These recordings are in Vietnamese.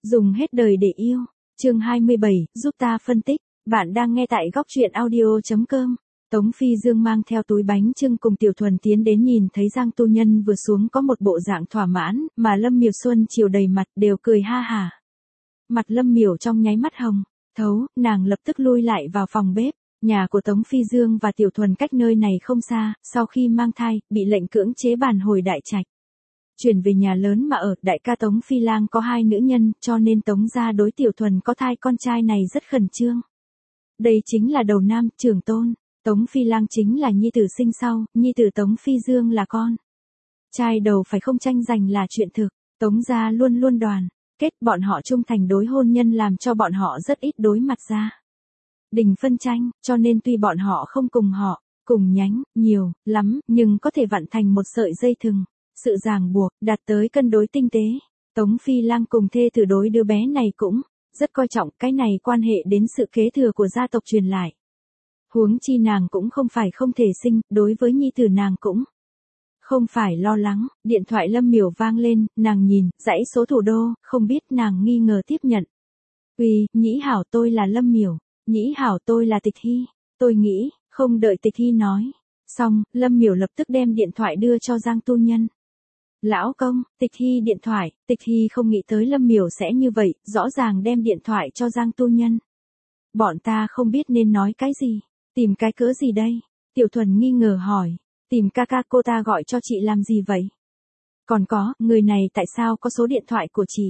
Dùng hết đời để yêu. Chương 27, giúp ta phân tích. Bạn đang nghe tại góc truyện audio.com. Tống Phi Dương mang theo túi bánh chưng cùng Tiểu Thuần tiến đến, nhìn thấy Giang tu nhân vừa xuống có một bộ dạng thỏa mãn, mà Lâm Miểu Xuân chiều đầy mặt đều cười ha hả. Mặt Lâm Miểu trong nháy mắt hồng, thấu, nàng lập tức lui lại vào phòng bếp. Nhà của Tống Phi Dương và Tiểu Thuần cách nơi này không xa, sau khi mang thai, bị lệnh cưỡng chế bản hồi đại trạch. Chuyển về nhà lớn mà ở, đại ca Tống Phi Lang có 2 nữ nhân, cho nên Tống gia đối Tiểu Thuần có thai con trai này rất khẩn trương. Đây chính là đầu nam, trưởng tôn, Tống Phi Lang chính là nhi tử sinh sau, nhi tử Tống Phi Dương là con trai đầu, phải không tranh giành là chuyện thực. Tống gia luôn luôn đoàn kết, bọn họ trung thành đối hôn nhân làm cho bọn họ rất ít đối mặt ra đình phân tranh, cho nên tuy bọn họ không cùng họ, cùng nhánh, nhiều, lắm, nhưng có thể vặn thành một sợi dây thừng. Sự ràng buộc, đạt tới cân đối tinh tế. Tống Phi Lang cùng thê tử đối đứa bé này cũng rất coi trọng, cái này quan hệ đến sự kế thừa của gia tộc truyền lại. Huống chi nàng cũng không phải không thể sinh, đối với nhi tử nàng cũng không phải lo lắng. Điện thoại Lâm Miểu vang lên, nàng nhìn, dãy số thủ đô, không biết nàng nghi ngờ tiếp nhận. Uy, Nhĩ Hảo, tôi là Lâm Miểu. Nhĩ Hảo, tôi là Tịch Hy. Tôi nghĩ, không đợi Tịch Hy nói xong, Lâm Miểu lập tức đem điện thoại đưa cho Giang tu nhân. Lão công, Tịch Hy điện thoại. Tịch Hy không nghĩ tới Lâm Miểu sẽ như vậy, rõ ràng đem điện thoại cho Giang tu nhân. Bọn ta không biết nên nói cái gì. Tìm cái cớ gì đây? Tiểu Thuần nghi ngờ hỏi. Tìm ca ca cô ta gọi cho chị làm gì vậy? Còn có, người này tại sao có số điện thoại của chị?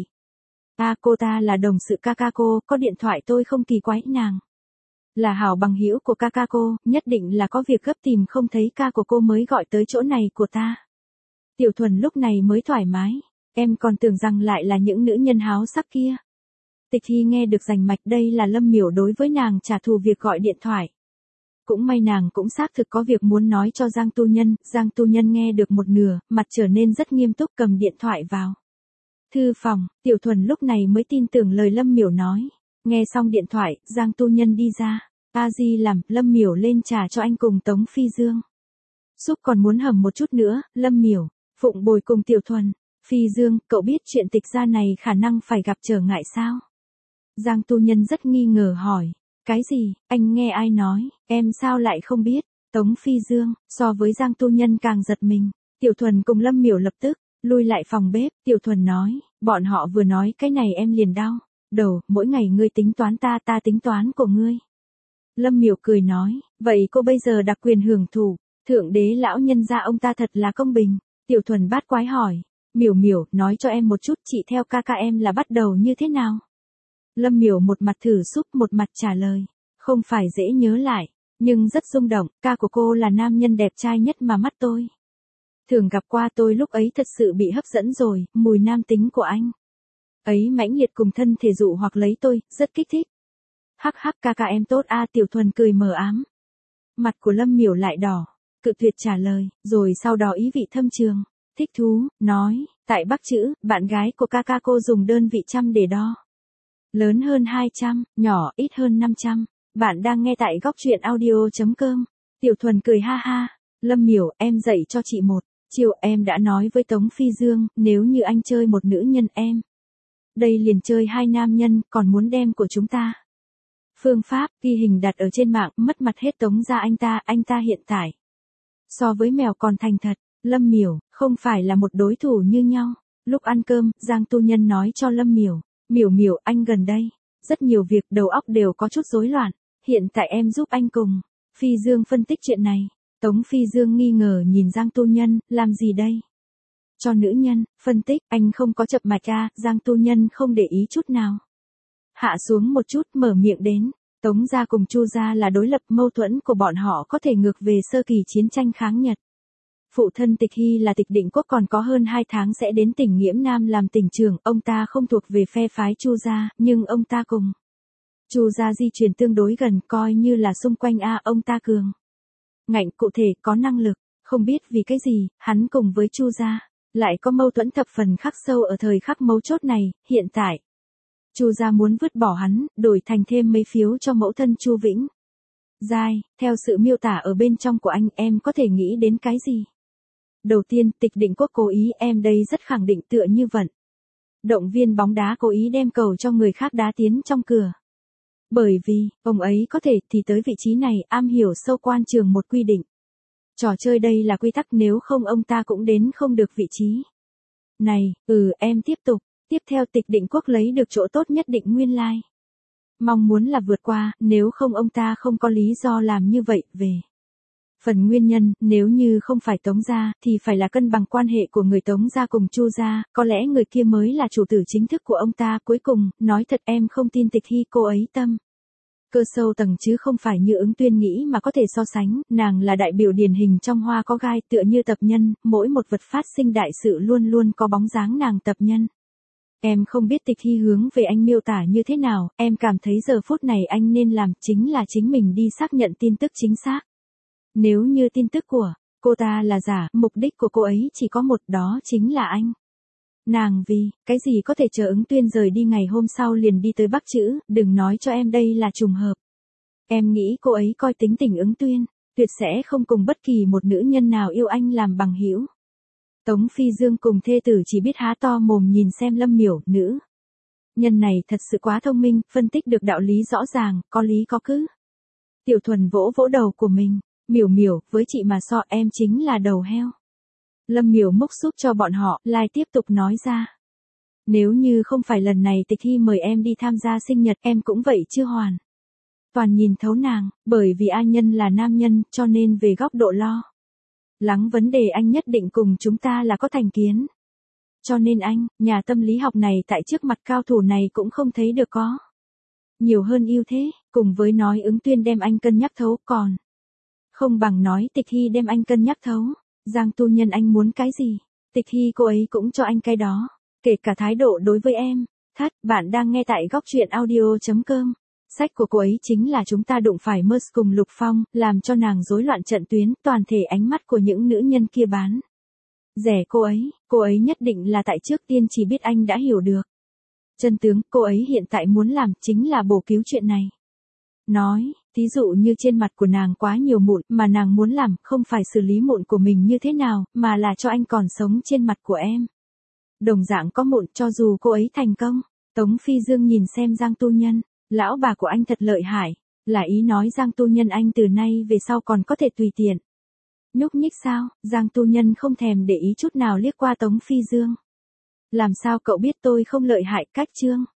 Cô ta là đồng sự ca ca cô, có điện thoại tôi không kỳ quái, nàng là hảo bằng hữu của ca ca cô, nhất định là có việc gấp tìm không thấy ca của cô mới gọi tới chỗ này của ta. Tiểu Thuần lúc này mới thoải mái, em còn tưởng rằng lại là những nữ nhân háo sắc kia. Tịch Hy nghe được rành mạch, đây là Lâm Miểu đối với nàng trả thù việc gọi điện thoại. Cũng may nàng cũng xác thực có việc muốn nói cho Giang tu nhân nghe được một nửa, mặt trở nên rất nghiêm túc, cầm điện thoại vào thư phòng. Tiểu Thuần lúc này mới tin tưởng lời Lâm Miểu nói. Nghe xong điện thoại, Giang tu nhân đi ra. Di làm, Lâm Miểu lên trà cho anh cùng Tống Phi Dương. Súp còn muốn hầm một chút nữa. Lâm Miểu, Phụng Bồi cùng Tiểu Thuần. Phi Dương, cậu biết chuyện Tịch gia này khả năng phải gặp trở ngại sao? Giang tu nhân rất nghi ngờ hỏi. Cái gì, anh nghe ai nói, em sao lại không biết? Tống Phi Dương, so với Giang tu nhân càng giật mình. Tiểu Thuần cùng Lâm Miểu lập tức lui lại phòng bếp. Tiểu Thuần nói, bọn họ vừa nói cái này em liền đau đầu, mỗi ngày ngươi tính toán ta tính toán của ngươi. Lâm Miểu cười nói, vậy cô bây giờ đặc quyền hưởng thụ, thượng đế lão nhân gia ông ta thật là công bình. Tiểu Thuần bát quái hỏi, Miểu, nói cho em một chút, chị theo ca ca em là bắt đầu như thế nào? Lâm Miểu một mặt thử súp, một mặt trả lời, không phải dễ nhớ lại, nhưng rất rung động, ca của cô là nam nhân đẹp trai nhất mà mắt tôi thường gặp qua, tôi lúc ấy thật sự bị hấp dẫn rồi, mùi nam tính của anh ấy mãnh liệt cùng thân thể dụ hoặc lấy tôi, rất kích thích. Hắc, ca ca em tốt Tiểu Thuần cười mờ ám. Mặt của Lâm Miểu lại đỏ, cự tuyệt trả lời, rồi sau đó ý vị thâm trường, thích thú, nói, tại Bắc chữ, bạn gái của ca ca cô dùng đơn vị trăm để đo. Lớn hơn 200, nhỏ ít hơn 500. Bạn đang nghe tại góc truyện audio.com. Tiểu Thuần cười ha ha. Lâm Miểu, em dạy cho chị một chiều, em đã nói với Tống Phi Dương, nếu như anh chơi một nữ nhân em đây liền chơi 2 nam nhân, còn muốn đem của chúng ta. Phương pháp, ghi hình đặt ở trên mạng, mất mặt hết Tống gia anh ta hiện tại so với mèo còn thành thật. Lâm Miểu, không phải là một đối thủ như nhau. Lúc ăn cơm, Giang tu nhân nói cho Lâm Miểu, Miểu, anh gần đây rất nhiều việc, đầu óc đều có chút rối loạn, hiện tại em giúp anh cùng Phi Dương phân tích chuyện này. Tống Phi Dương nghi ngờ nhìn Giang tu nhân, làm gì đây? Cho nữ nhân phân tích, anh không có chập mạch Giang tu nhân không để ý chút nào. Hạ xuống một chút, mở miệng đến, Tống gia cùng Chu gia là đối lập, mâu thuẫn của bọn họ có thể ngược về sơ kỳ chiến tranh kháng Nhật. Phụ thân Tịch Hy là Tịch Định Quốc, còn có hơn 2 tháng sẽ đến tỉnh Nghiễm Nam làm tỉnh trưởng, ông ta không thuộc về phe phái Chu gia, nhưng ông ta cùng Chu gia di truyền tương đối gần, coi như là xung quanh ông ta cường ngạnh, cụ thể có năng lực, không biết vì cái gì, hắn cùng với Chu gia lại có mâu thuẫn thập phần khắc sâu ở thời khắc mấu chốt này. Hiện tại Chu gia muốn vứt bỏ hắn, đổi thành thêm mấy phiếu cho mẫu thân Chu Vĩnh Giai. Theo sự miêu tả ở bên trong của anh, em có thể nghĩ đến cái gì? Đầu tiên, Tịch Định Quốc cố ý, em đây rất khẳng định, tựa như vận động viên bóng đá cố ý đem cầu cho người khác đá tiến trong cửa. Bởi vì, ông ấy có thể thì tới vị trí này, am hiểu sâu quan trường một quy định. Trò chơi đây là quy tắc, nếu không ông ta cũng đến không được vị trí. Này, em tiếp tục. Tiếp theo Tịch Định Quốc lấy được chỗ tốt nhất Định Nguyên Lai. Mong muốn là vượt qua, nếu không ông ta không có lý do làm như vậy. Về phần nguyên nhân, nếu như không phải Tống gia, thì phải là cân bằng quan hệ của người Tống gia cùng Chu gia, có lẽ người kia mới là chủ tử chính thức của ông ta. Cuối cùng, nói thật em không tin Tịch Hy cô ấy tâm cơ sâu tầng chứ không phải như Ứng Tuyên nghĩ mà có thể so sánh, nàng là đại biểu điển hình trong Hoa có gai, tựa như tập nhân, mỗi một vật phát sinh đại sự luôn luôn có bóng dáng nàng tập nhân. Em không biết Tịch Hy hướng về anh miêu tả như thế nào, em cảm thấy giờ phút này anh nên làm chính là chính mình đi xác nhận tin tức chính xác. Nếu như tin tức của cô ta là giả, mục đích của cô ấy chỉ có một, đó chính là anh. Nàng vì cái gì có thể chờ Ứng Tuyên rời đi ngày hôm sau liền đi tới Bắc Chữ, đừng nói cho em đây là trùng hợp. Em nghĩ cô ấy coi tính tình Ứng Tuyên, tuyệt sẽ không cùng bất kỳ một nữ nhân nào yêu anh làm bằng hữu. Tống Phi Dương cùng thê tử chỉ biết há to mồm nhìn xem Lâm Miểu, nữ nhân này thật sự quá thông minh, phân tích được đạo lý rõ ràng, có lý có cứ. Tiểu Thuần vỗ vỗ đầu của mình, Miểu Miểu, với chị mà so em chính là đầu heo. Lâm Miểu múc súp cho bọn họ, lại tiếp tục nói ra. Nếu như không phải lần này Tịch Hy mời em đi tham gia sinh nhật, em cũng vậy chưa hoàn toàn nhìn thấu nàng, bởi vì A Nhân là nam nhân, cho nên về góc độ lo lắng vấn đề anh nhất định cùng chúng ta là có thành kiến. Cho nên anh, nhà tâm lý học này tại trước mặt cao thủ này cũng không thấy được có nhiều hơn ưu thế, cùng với nói Ứng Tuyên đem anh cân nhắc thấu, còn không bằng nói Tịch Hy đem anh cân nhắc thấu. Giang tu nhân, anh muốn cái gì? Tịch Hy cô ấy cũng cho anh cái đó, kể cả thái độ đối với em. Bạn đang nghe tại góc truyện audio.com. Sách của cô ấy chính là Chúng ta đụng phải Mers cùng Lục Phong, làm cho nàng rối loạn trận tuyến, toàn thể ánh mắt của những nữ nhân kia bán rẻ cô ấy nhất định là tại trước tiên chỉ biết anh đã hiểu được chân tướng, cô ấy hiện tại muốn làm chính là bổ cứu chuyện này. Nói, thí dụ như trên mặt của nàng quá nhiều mụn, mà nàng muốn làm không phải xử lý mụn của mình như thế nào, mà là cho anh còn sống trên mặt của em. Đồng dạng có mụn, cho dù cô ấy thành công. Tống Phi Dương nhìn xem Giang tu nhân, lão bà của anh thật lợi hại, là ý nói Giang tu nhân anh từ nay về sau còn có thể tùy tiện nhúc nhích sao? Giang tu nhân không thèm để ý chút nào liếc qua Tống Phi Dương. Làm sao cậu biết tôi không lợi hại? Cách chương